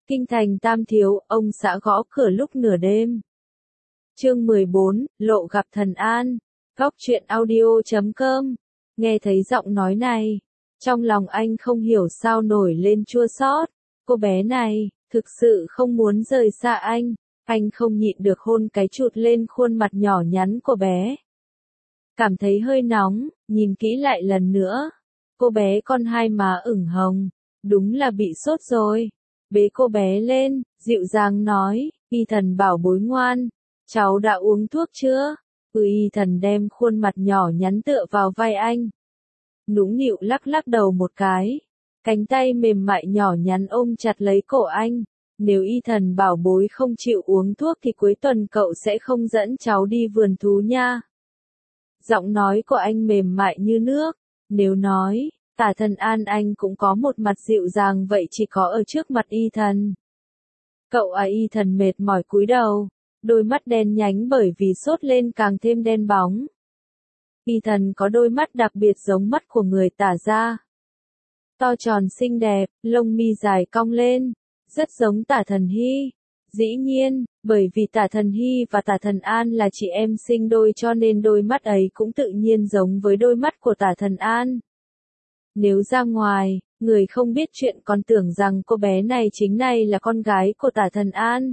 Kinh thành Tam Thiếu, ông xã gõ cửa lúc nửa đêm. Chương 14, Lộ gặp Thần An. Góc truyện audio.com. Nghe thấy giọng nói này, trong lòng anh không hiểu sao nổi lên chua xót. Cô bé này, thực sự không muốn rời xa anh không nhịn được hôn cái chụt lên khuôn mặt nhỏ nhắn của bé. Cảm thấy hơi nóng, nhìn kỹ lại lần nữa. Cô bé con hai má ửng hồng, đúng là bị sốt rồi. Bế cô bé lên, dịu dàng nói, Y Thần bảo bối ngoan, cháu đã uống thuốc chưa? Y Thần đem khuôn mặt nhỏ nhắn tựa vào vai anh. Nũng nịu lắc lắc đầu một cái, cánh tay mềm mại nhỏ nhắn ôm chặt lấy cổ anh. Nếu Y Thần bảo bối không chịu uống thuốc thì cuối tuần cậu sẽ không dẫn cháu đi vườn thú nha. Giọng nói của anh mềm mại như nước. Nếu nói, Tả Thần An anh cũng có một mặt dịu dàng vậy chỉ có ở trước mặt Y Thần. Cậu Y Thần mệt mỏi cúi đầu, đôi mắt đen nhánh bởi vì sốt lên càng thêm đen bóng. Y Thần có đôi mắt đặc biệt giống mắt của người Tả gia. To tròn xinh đẹp, lông mi dài cong lên, rất giống Tả Thần Hy. Dĩ nhiên, bởi vì Tả Thần Hy và Tả Thần An là chị em sinh đôi cho nên đôi mắt ấy cũng tự nhiên giống với đôi mắt của Tả Thần An. Nếu ra ngoài, người không biết chuyện còn tưởng rằng cô bé này chính này là con gái của Tả Thần An.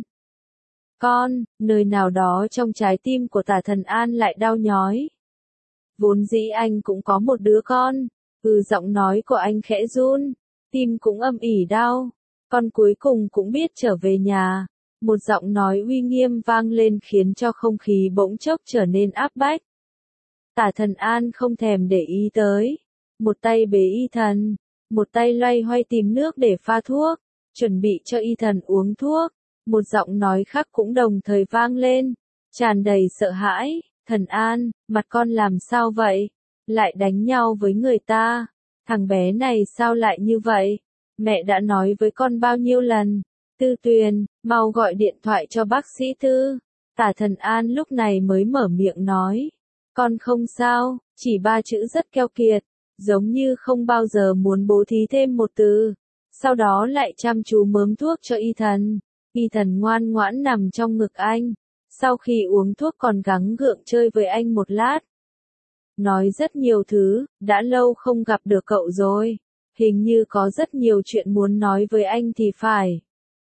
Nơi nào đó trong trái tim của Tả Thần An lại đau nhói. Vốn dĩ anh cũng có một đứa con, giọng nói của anh khẽ run, tim cũng âm ỉ đau. Con cuối cùng cũng biết trở về nhà. Một giọng nói uy nghiêm vang lên khiến cho không khí bỗng chốc trở nên áp bách. Tả Thần An không thèm để ý tới. Một tay bế Y Thần, một tay loay hoay tìm nước để pha thuốc, chuẩn bị cho Y Thần uống thuốc. Một giọng nói khác cũng đồng thời vang lên, tràn đầy sợ hãi. Thần An, mặt con làm sao vậy? Lại đánh nhau với người ta? Thằng bé này sao lại như vậy? Mẹ đã nói với con bao nhiêu lần? Tư Tuyền, mau gọi điện thoại cho bác sĩ Tư. Tả Thần An lúc này mới mở miệng nói. Con không sao, chỉ 3 chữ rất keo kiệt, giống như không bao giờ muốn bố thí thêm một từ. Sau đó lại chăm chú mớm thuốc cho Y Thần. Y Thần ngoan ngoãn nằm trong ngực anh. Sau khi uống thuốc còn gắng gượng chơi với anh một lát. Nói rất nhiều thứ, đã lâu không gặp được cậu rồi. Hình như có rất nhiều chuyện muốn nói với anh thì phải.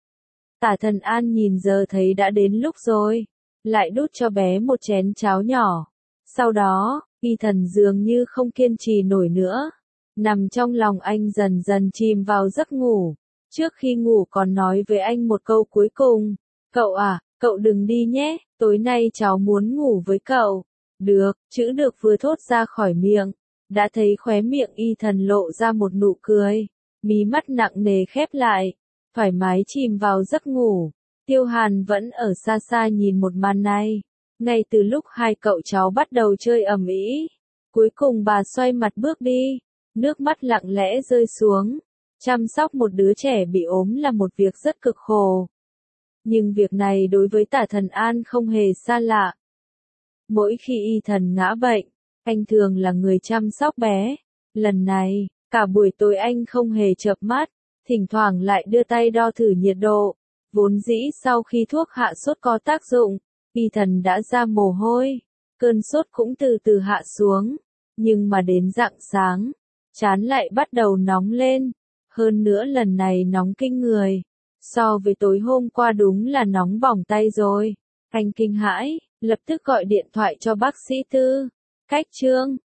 Tả Thần An nhìn giờ thấy đã đến lúc rồi. Lại đút cho bé một chén cháo nhỏ. Sau đó, Y Thần dường như không kiên trì nổi nữa. Nằm trong lòng anh dần dần chìm vào giấc ngủ. Trước khi ngủ còn nói với anh một câu cuối cùng. Cậu à, cậu đừng đi nhé, tối nay cháu muốn ngủ với cậu. Được, chữ được vừa thốt ra khỏi miệng. Đã thấy khóe miệng Y Thần lộ ra một nụ cười. Mí mắt nặng nề khép lại. Thoải mái chìm vào giấc ngủ. Tiêu Hàn vẫn ở xa xa nhìn một màn này. Ngay từ lúc hai cậu cháu bắt đầu chơi ầm ĩ, cuối cùng bà xoay mặt bước đi, nước mắt lặng lẽ rơi xuống. Chăm sóc một đứa trẻ bị ốm là một việc rất cực khổ. Nhưng việc này đối với Tả Thần An không hề xa lạ. Mỗi khi Y Thần ngã bệnh, anh thường là người chăm sóc bé. Lần này, cả buổi tối anh không hề chợp mắt, thỉnh thoảng lại đưa tay đo thử nhiệt độ. Vốn dĩ sau khi thuốc hạ sốt có tác dụng, Y Thần đã ra mồ hôi, cơn sốt cũng từ từ hạ xuống, nhưng mà đến rạng sáng, trán lại bắt đầu nóng lên, hơn nữa lần này nóng kinh người, so với tối hôm qua đúng là nóng bỏng tay rồi. Anh kinh hãi, lập tức gọi điện thoại cho bác sĩ Tư. Cách chương